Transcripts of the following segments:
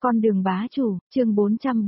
Con đường bá chủ, chương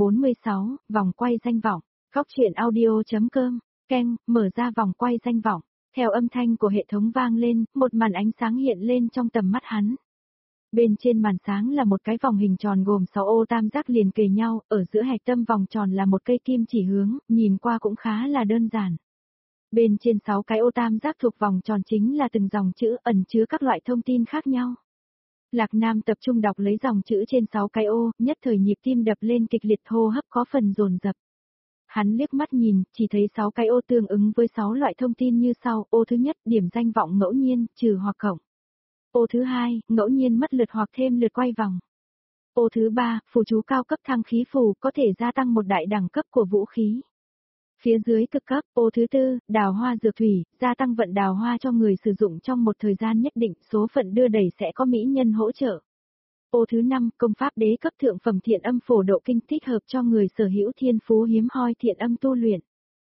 446, vòng quay danh vọng. Góc truyện audio.com, Ken, mở ra vòng quay danh vọng. Theo âm thanh của hệ thống vang lên, một màn ánh sáng hiện lên trong tầm mắt hắn. Bên trên màn sáng là một cái vòng hình tròn gồm 6 ô tam giác liền kề nhau, ở giữa hạch tâm vòng tròn là một cây kim chỉ hướng, nhìn qua cũng khá là đơn giản. Bên trên 6 cái ô tam giác thuộc vòng tròn chính là từng dòng chữ ẩn chứa các loại thông tin khác nhau. Lạc Nam tập trung đọc lấy dòng chữ trên 6 cái ô, nhất thời nhịp tim đập lên kịch liệt, hô hấp có phần dồn dập. Hắn liếc mắt nhìn, chỉ thấy 6 cái ô tương ứng với 6 loại thông tin như sau: ô thứ nhất, điểm danh vọng ngẫu nhiên, trừ hoặc cộng. Ô thứ hai, ngẫu nhiên mất lượt hoặc thêm lượt quay vòng. Ô thứ ba, phù chú cao cấp thăng khí phù, có thể gia tăng một đại đẳng cấp của vũ khí. Phía dưới cực cấp, ô thứ tư, đào hoa dược thủy, gia tăng vận đào hoa cho người sử dụng trong một thời gian nhất định, số phận đưa đẩy sẽ có mỹ nhân hỗ trợ. Ô thứ năm, công pháp đế cấp thượng phẩm thiện âm phổ độ kinh, thích hợp cho người sở hữu thiên phú hiếm hoi thiện âm tu luyện.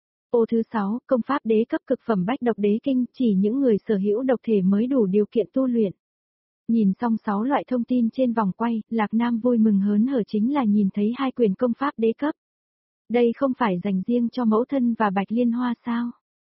Ô thứ sáu, công pháp đế cấp cực phẩm bách độc đế kinh, chỉ những người sở hữu độc thể mới đủ điều kiện tu luyện. Nhìn xong 6 loại thông tin trên vòng quay, Lạc Nam vui mừng hớn hở chính là nhìn thấy 2 quyền công pháp đế cấp. Đây không phải dành riêng cho mẫu thân và Bạch Liên Hoa sao?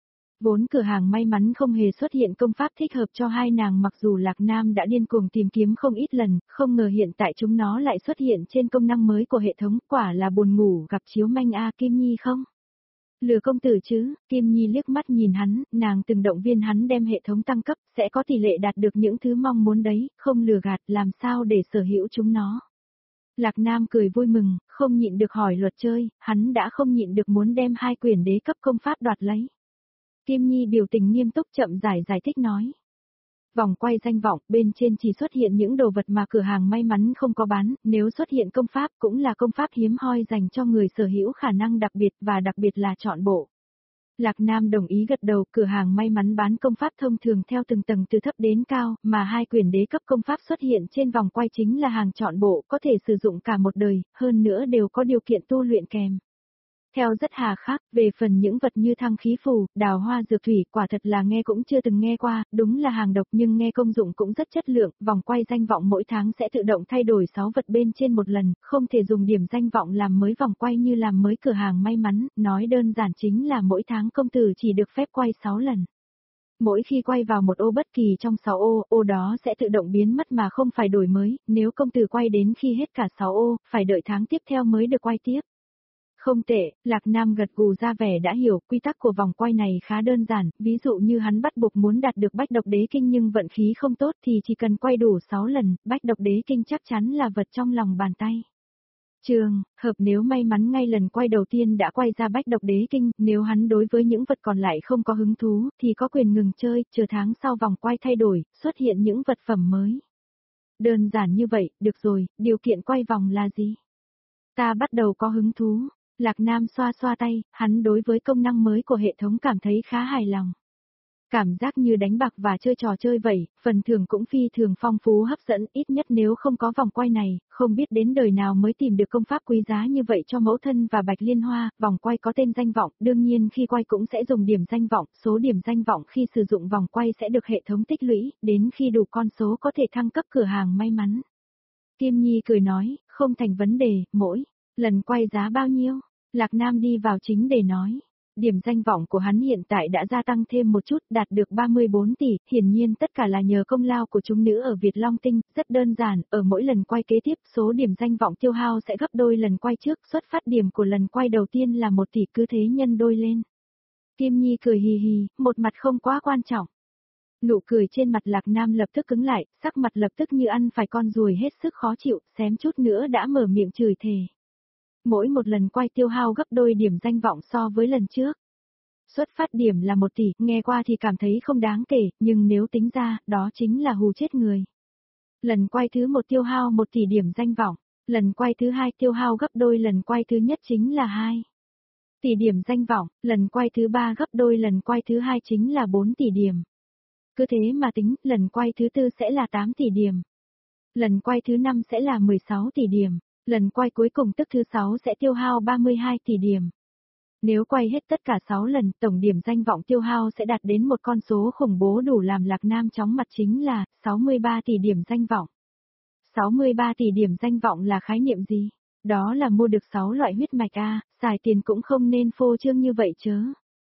Vốn cửa hàng may mắn không hề xuất hiện công pháp thích hợp cho hai nàng, mặc dù Lạc Nam đã điên cuồng tìm kiếm không ít lần, không ngờ hiện tại chúng nó lại xuất hiện trên công năng mới của hệ thống, quả là buồn ngủ gặp chiếu manh a. Kim Nhi không? Lừa công tử chứ? Kim Nhi liếc mắt nhìn hắn, nàng từng động viên hắn đem hệ thống tăng cấp, sẽ có tỷ lệ đạt được những thứ mong muốn đấy, không lừa gạt, làm sao để sở hữu chúng nó. Lạc Nam cười vui mừng, không nhịn được hỏi luật chơi, hắn đã không nhịn được muốn đem 2 quyền đế cấp công pháp đoạt lấy. Kim Nhi biểu tình nghiêm túc chậm rãi giải thích nói. Vòng quay danh vọng, bên trên chỉ xuất hiện những đồ vật mà cửa hàng may mắn không có bán, nếu xuất hiện công pháp cũng là công pháp hiếm hoi dành cho người sở hữu khả năng đặc biệt và đặc biệt là chọn bộ. Lạc Nam đồng ý gật đầu, cửa hàng may mắn bán công pháp thông thường theo từng tầng từ thấp đến cao, mà 2 quyền đế cấp công pháp xuất hiện trên vòng quay chính là hàng chọn bộ, có thể sử dụng cả một đời, hơn nữa đều có điều kiện tu luyện kèm. Theo rất hà khắc, về phần những vật như thăng khí phù, đào hoa dược thủy, quả thật là nghe cũng chưa từng nghe qua, đúng là hàng độc nhưng nghe công dụng cũng rất chất lượng, vòng quay danh vọng mỗi tháng sẽ tự động thay đổi 6 vật bên trên một lần, không thể dùng điểm danh vọng làm mới vòng quay như làm mới cửa hàng may mắn, nói đơn giản chính là mỗi tháng công tử chỉ được phép quay 6 lần. Mỗi khi quay vào một ô bất kỳ trong 6 ô, ô đó sẽ tự động biến mất mà không phải đổi mới, nếu công tử quay đến khi hết cả 6 ô, phải đợi tháng tiếp theo mới được quay tiếp. Không tệ, Lạc Nam gật gù ra vẻ đã hiểu, quy tắc của vòng quay này khá đơn giản, ví dụ như hắn bắt buộc muốn đạt được bách độc đế kinh nhưng vận khí không tốt thì chỉ cần quay đủ 6 lần, bách độc đế kinh chắc chắn là vật trong lòng bàn tay. Trường hợp nếu may mắn ngay lần quay đầu tiên đã quay ra bách độc đế kinh, nếu hắn đối với những vật còn lại không có hứng thú, thì có quyền ngừng chơi, chờ tháng sau vòng quay thay đổi, xuất hiện những vật phẩm mới. Đơn giản như vậy, được rồi, điều kiện quay vòng là gì? Ta bắt đầu có hứng thú. Lạc Nam xoa xoa tay, hắn đối với công năng mới của hệ thống cảm thấy khá hài lòng. Cảm giác như đánh bạc và chơi trò chơi vậy, phần thưởng cũng phi thường phong phú hấp dẫn, ít nhất nếu không có vòng quay này, không biết đến đời nào mới tìm được công pháp quý giá như vậy cho mẫu thân và Bạch Liên Hoa. Vòng quay có tên danh vọng, đương nhiên khi quay cũng sẽ dùng điểm danh vọng, số điểm danh vọng khi sử dụng vòng quay sẽ được hệ thống tích lũy, đến khi đủ con số có thể thăng cấp cửa hàng may mắn. Kim Nhi cười nói, không thành vấn đề, mỗi lần quay giá bao nhiêu? Lạc Nam đi vào chính để nói. Điểm danh vọng của hắn hiện tại đã gia tăng thêm một chút, đạt được 34 tỷ, hiển nhiên tất cả là nhờ công lao của chúng nữ ở Việt Long Tinh, rất đơn giản, ở mỗi lần quay kế tiếp, số điểm danh vọng tiêu hao sẽ gấp đôi lần quay trước, xuất phát điểm của lần quay đầu tiên là 1 tỷ, cứ thế nhân đôi lên. Kim Nhi cười hì hì, một mặt không quá quan trọng. Nụ cười trên mặt Lạc Nam lập tức cứng lại, sắc mặt lập tức như ăn phải con ruồi hết sức khó chịu, xém chút nữa đã mở miệng chửi thề. Mỗi một lần quay tiêu hao gấp đôi điểm danh vọng so với lần trước. Xuất phát điểm là 1 tỷ, nghe qua thì cảm thấy không đáng kể, nhưng nếu tính ra, đó chính là hù chết người. Lần quay thứ 1 tiêu hao 1 tỷ điểm danh vọng, lần quay thứ 2 tiêu hao gấp đôi lần quay thứ nhất chính là 2 tỷ điểm danh vọng, lần quay thứ 3 gấp đôi lần quay thứ 2 chính là 4 tỷ điểm. Cứ thế mà tính, lần quay thứ 4 sẽ là 8 tỷ điểm. Lần quay thứ 5 sẽ là 16 tỷ điểm. Lần quay cuối cùng tức thứ 6 sẽ tiêu hao 32 tỷ điểm. Nếu quay hết tất cả 6 lần, tổng điểm danh vọng tiêu hao sẽ đạt đến một con số khủng bố đủ làm Lạc Nam chóng mặt, chính là 63 tỷ điểm danh vọng. 63 tỷ điểm danh vọng là khái niệm gì? Đó là mua được 6 loại huyết mạch a, xài tiền cũng không nên phô trương như vậy chớ.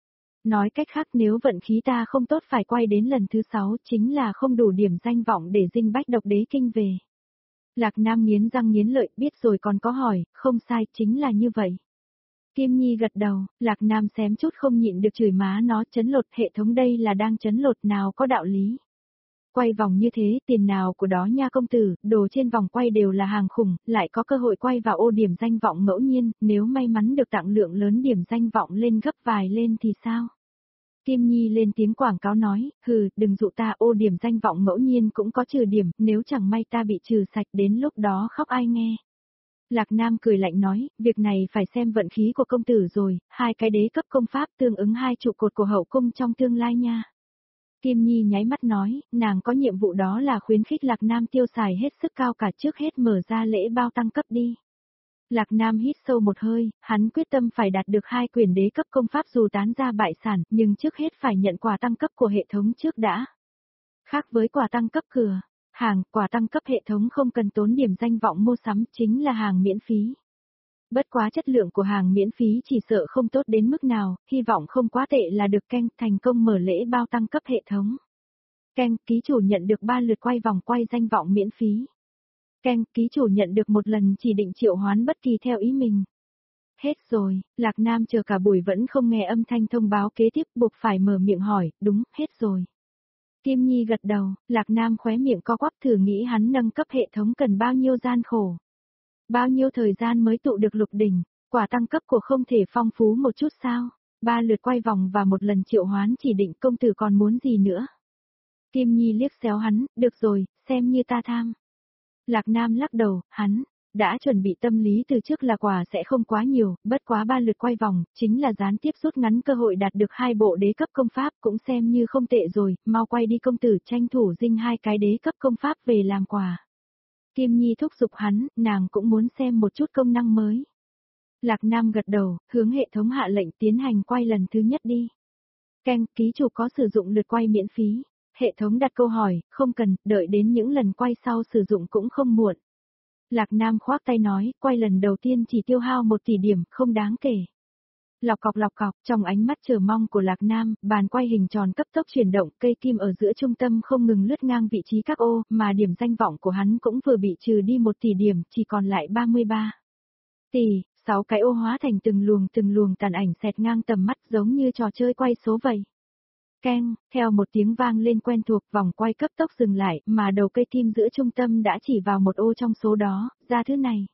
Nói cách khác nếu vận khí ta không tốt phải quay đến lần thứ 6 chính là không đủ điểm danh vọng để dinh bách độc đế kinh về. Lạc Nam nghiến răng nghiến lợi biết rồi còn có hỏi, không sai chính là như vậy. Kim Nhi gật đầu, Lạc Nam xém chút không nhịn được chửi má nó trấn lột hệ thống đây là đang trấn lột nào có đạo lý. Quay vòng như thế tiền nào của đó nha công tử, đồ trên vòng quay đều là hàng khủng, lại có cơ hội quay vào ô điểm danh vọng ngẫu nhiên, nếu may mắn được tặng lượng lớn điểm danh vọng lên gấp vài lên thì sao? Kim Nhi lên tiếng quảng cáo nói, đừng dụ ta ô điểm danh vọng ngẫu nhiên cũng có trừ điểm, nếu chẳng may ta bị trừ sạch đến lúc đó khóc ai nghe. Lạc Nam cười lạnh nói, việc này phải xem vận khí của công tử rồi, 2 cái đế cấp công pháp tương ứng 2 trụ cột của hậu cung trong tương lai nha. Kim Nhi nháy mắt nói, nàng có nhiệm vụ đó là khuyến khích Lạc Nam tiêu xài hết sức cao cả trước hết mở ra lễ bao tăng cấp đi. Lạc Nam hít sâu một hơi, hắn quyết tâm phải đạt được 2 quyền đế cấp công pháp dù tán ra bại sản, nhưng trước hết phải nhận quà tăng cấp của hệ thống trước đã. Khác với quà tăng cấp cửa, quà tăng cấp hệ thống không cần tốn điểm danh vọng mua sắm chính là hàng miễn phí. Bất quá chất lượng của hàng miễn phí chỉ sợ không tốt đến mức nào, hy vọng không quá tệ là được Ken thành công mở lễ bao tăng cấp hệ thống. Ken, ký chủ nhận được 3 lượt quay vòng quay danh vọng miễn phí. Ken, ký chủ nhận được 1 lần chỉ định triệu hoán bất kỳ theo ý mình. Hết rồi, Lạc Nam chờ cả buổi vẫn không nghe âm thanh thông báo kế tiếp buộc phải mở miệng hỏi, đúng, hết rồi. Kim Nhi gật đầu, Lạc Nam khóe miệng co quắp thử nghĩ hắn nâng cấp hệ thống cần bao nhiêu gian khổ. Bao nhiêu thời gian mới tụ được lục đỉnh, quả tăng cấp của không thể phong phú một chút sao, 3 lượt quay vòng và 1 lần triệu hoán chỉ định công tử còn muốn gì nữa. Kim Nhi liếc xéo hắn, được rồi, xem như ta tham. Lạc Nam lắc đầu, hắn đã chuẩn bị tâm lý từ trước là quà sẽ không quá nhiều, bất quá 3 lượt quay vòng, chính là gián tiếp rút ngắn cơ hội đạt được 2 bộ đế cấp công pháp cũng xem như không tệ rồi, mau quay đi công tử tranh thủ dinh 2 cái đế cấp công pháp về làm quà. Kim Nhi thúc giục hắn, nàng cũng muốn xem một chút công năng mới. Lạc Nam gật đầu, hướng hệ thống hạ lệnh tiến hành quay lần thứ nhất đi. Ken, ký chủ có sử dụng lượt quay miễn phí. Hệ thống đặt câu hỏi, không cần, đợi đến những lần quay sau sử dụng cũng không muộn. Lạc Nam khoác tay nói, quay lần đầu tiên chỉ tiêu hao 1 tỷ điểm, không đáng kể. Lọc cọc, trong ánh mắt chờ mong của Lạc Nam, bàn quay hình tròn cấp tốc chuyển động, cây kim ở giữa trung tâm không ngừng lướt ngang vị trí các ô, mà điểm danh vọng của hắn cũng vừa bị trừ đi 1 tỷ điểm, chỉ còn lại 33 tỷ, 6 cái ô hóa thành từng luồng tàn ảnh xẹt ngang tầm mắt giống như trò chơi quay số vậy. Keng, theo một tiếng vang lên quen thuộc vòng quay cấp tốc dừng lại mà đầu cây kim giữa trung tâm đã chỉ vào một ô trong số đó, ra thứ này.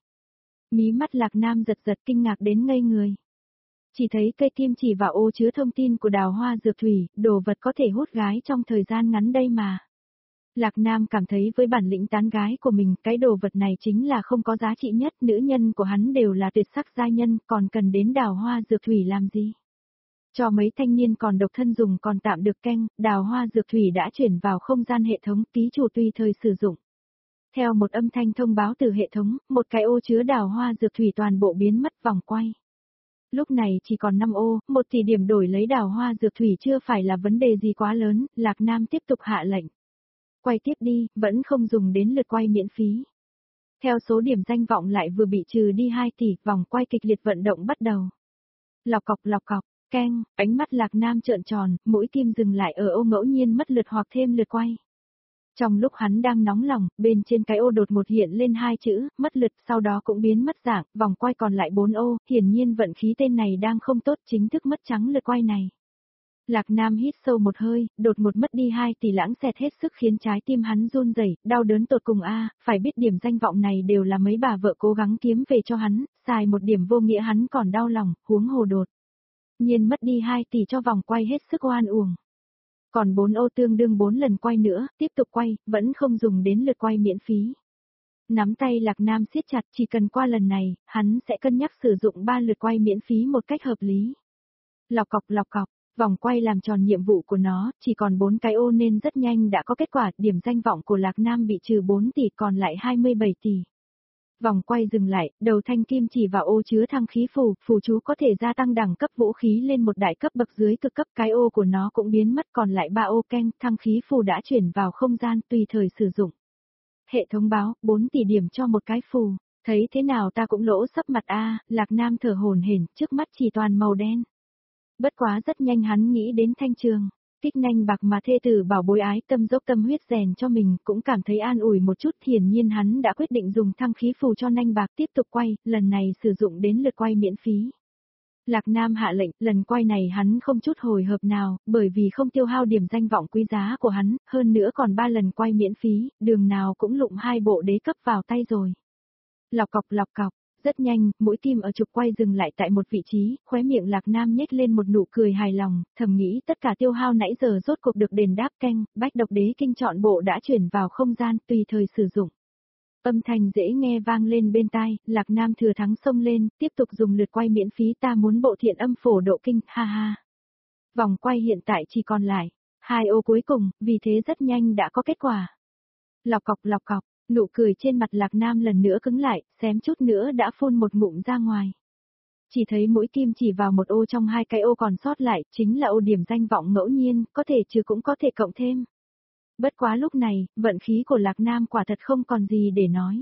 Mí mắt Lạc Nam giật kinh ngạc đến ngây người. Chỉ thấy cây kim chỉ vào ô chứa thông tin của đào hoa dược thủy, đồ vật có thể hút gái trong thời gian ngắn đây mà. Lạc Nam cảm thấy với bản lĩnh tán gái của mình cái đồ vật này chính là không có giá trị nhất, nữ nhân của hắn đều là tuyệt sắc giai nhân còn cần đến đào hoa dược thủy làm gì. Cho mấy thanh niên còn độc thân dùng còn tạm được Ken, đào hoa dược thủy đã chuyển vào không gian hệ thống ký chủ tùy thời sử dụng. Theo một âm thanh thông báo từ hệ thống, một cái ô chứa đào hoa dược thủy toàn bộ biến mất vòng quay. Lúc này chỉ còn 5 ô, 1 tỷ điểm đổi lấy đào hoa dược thủy chưa phải là vấn đề gì quá lớn, Lạc Nam tiếp tục hạ lệnh. Quay tiếp đi, vẫn không dùng đến lượt quay miễn phí. Theo số điểm danh vọng lại vừa bị trừ đi 2 tỷ, vòng quay kịch liệt vận động bắt đầu. Lọc cọc. Keng, ánh mắt Lạc Nam trợn tròn, mũi kim dừng lại ở ô ngẫu nhiên mất lượt hoặc thêm lượt quay. Trong lúc hắn đang nóng lòng, bên trên cái ô đột một hiện lên 2 chữ, mất lượt, sau đó cũng biến mất dạng, vòng quay còn lại 4 ô, hiển nhiên vận khí tên này đang không tốt chính thức mất trắng lượt quay này. Lạc Nam hít sâu một hơi, đột một mất đi 2 tỷ lãng xẹt hết sức khiến trái tim hắn run rẩy, đau đớn tột cùng phải biết điểm danh vọng này đều là mấy bà vợ cố gắng kiếm về cho hắn, xài một điểm vô nghĩa hắn còn đau lòng, huống hồ đột nhiên mất đi 2 tỷ cho vòng quay hết sức oan uổng. Còn 4 ô tương đương 4 lần quay nữa, tiếp tục quay, vẫn không dùng đến lượt quay miễn phí. Nắm tay Lạc Nam siết chặt, chỉ cần qua lần này, hắn sẽ cân nhắc sử dụng 3 lượt quay miễn phí một cách hợp lý. Lọc cọc, vòng quay làm tròn nhiệm vụ của nó, chỉ còn 4 cái ô nên rất nhanh đã có kết quả, điểm danh vọng của Lạc Nam bị trừ 4 tỷ còn lại 27 tỷ. Vòng quay dừng lại, đầu thanh kim chỉ vào ô chứa thăng khí phù chú có thể gia tăng đẳng cấp vũ khí lên một đại cấp bậc dưới cực cấp, cái ô của nó cũng biến mất còn lại 3 ô Ken, thăng khí phù đã chuyển vào không gian tùy thời sử dụng. hệ thống báo, 4 tỷ điểm cho một cái phù. Thấy thế nào ta cũng lỗ sấp mặt a, Lạc Nam thở hổn hển, trước mắt chỉ toàn màu đen. Bất quá rất nhanh hắn nghĩ đến Thanh Trường. Kích nanh bạc mà thê tử bảo bối ái tâm dốc tâm huyết rèn cho mình, cũng cảm thấy an ủi một chút. Hiển nhiên hắn đã quyết định dùng thăng khí phù cho nanh bạc tiếp tục quay, lần này sử dụng đến lượt quay miễn phí. Lạc Nam hạ lệnh, lần quay này hắn không chút hồi hộp nào, bởi vì không tiêu hao điểm danh vọng quý giá của hắn, hơn nữa còn 3 lần quay miễn phí, đường nào cũng lụng 2 bộ đế cấp vào tay rồi. Lọc cọc, rất nhanh, mũi kim ở trục quay dừng lại tại một vị trí, khóe miệng Lạc Nam nhếch lên một nụ cười hài lòng, thầm nghĩ tất cả tiêu hao nãy giờ rốt cuộc được đền đáp. Canh, bách độc đế kinh chọn bộ đã chuyển vào không gian, tùy thời sử dụng. Âm thanh dễ nghe vang lên bên tai, Lạc Nam thừa thắng xông lên, tiếp tục dùng lượt quay miễn phí. Ta muốn bộ thiện âm phổ độ kinh, ha ha. Vòng quay hiện tại chỉ còn lại 2 ô cuối cùng, vì thế rất nhanh đã có kết quả. Lọc cọc, nụ cười trên mặt Lạc Nam lần nữa cứng lại, xém chút nữa đã phun một ngụm ra ngoài. Chỉ thấy mũi kim chỉ vào một ô trong 2 cái ô còn sót lại, chính là ô điểm danh vọng ngẫu nhiên, có thể trừ cũng có thể cộng thêm. Bất quá lúc này, vận khí của Lạc Nam quả thật không còn gì để nói.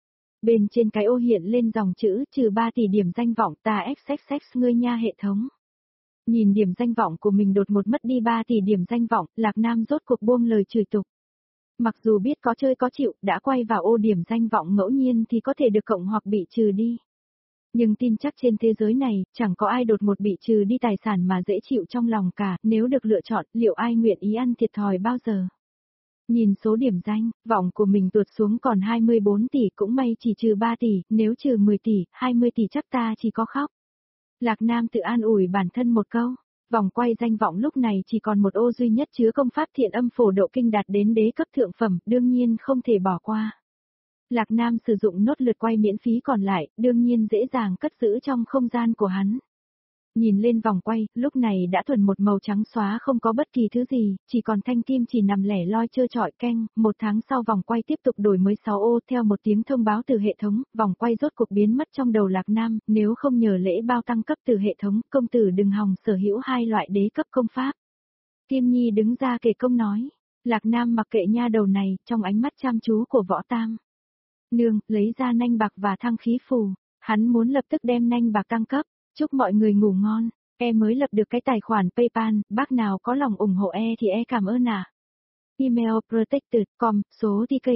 Bên trên cái ô hiện lên dòng chữ trừ 3 tỷ điểm danh vọng, ta xxx ngươi nha hệ thống. Nhìn điểm danh vọng của mình đột ngột mất đi 3 tỷ điểm danh vọng, Lạc Nam rốt cuộc buông lời chửi tục. Mặc dù biết có chơi có chịu, đã quay vào ô điểm danh vọng ngẫu nhiên thì có thể được cộng hoặc bị trừ đi. Nhưng tin chắc trên thế giới này, chẳng có ai đột ngột bị trừ đi tài sản mà dễ chịu trong lòng cả, nếu được lựa chọn, liệu ai nguyện ý ăn thiệt thòi bao giờ? Nhìn số điểm danh, vọng của mình tuột xuống còn 24 tỷ, cũng may chỉ trừ 3 tỷ, nếu trừ 10 tỷ, 20 tỷ chắc ta chỉ có khóc. Lạc Nam tự an ủi bản thân một câu. Vòng quay danh vọng lúc này chỉ còn một ô duy nhất chứa công pháp thiện âm phổ độ kinh đạt đến đế cấp thượng phẩm, đương nhiên không thể bỏ qua. Lạc Nam sử dụng nốt lượt quay miễn phí còn lại, đương nhiên dễ dàng cất giữ trong không gian của hắn. Nhìn lên vòng quay, lúc này đã thuần một màu trắng xóa, không có bất kỳ thứ gì, chỉ còn thanh kim chỉ nằm lẻ loi trơ trọi. Canh, 1 tháng sau vòng quay tiếp tục đổi mới 6 ô. Theo một tiếng thông báo từ hệ thống, vòng quay rốt cuộc biến mất trong đầu Lạc Nam, nếu không nhờ lễ bao tăng cấp từ hệ thống, công tử đừng hòng sở hữu 2 loại đế cấp công pháp. Kim Nhi đứng ra kể công nói. Lạc Nam mặc kệ nha đầu này, trong ánh mắt chăm chú của Võ Tam. Nương, lấy ra nanh bạc và thăng khí phù, hắn muốn lập tức đem nanh bạc tăng cấp. Chúc mọi người ngủ ngon, em mới lập được cái tài khoản PayPal, bác nào có lòng ủng hộ thì cảm ơn ạ. Email protected.com, số TK,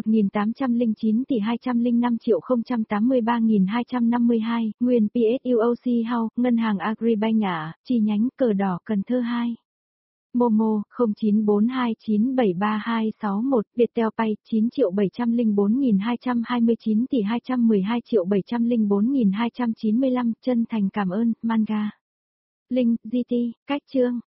1809 tỷ 205 triệu 083.252, nguyên PSUOC House, ngân hàng Agribank chi nhánh Cờ Đỏ Cần Thơ 2. Momo, 0942973261, Viettel Pay, 9.704.229 tỷ 212.704.295, chân thành cảm ơn, Manga. Link, GT, cách chương.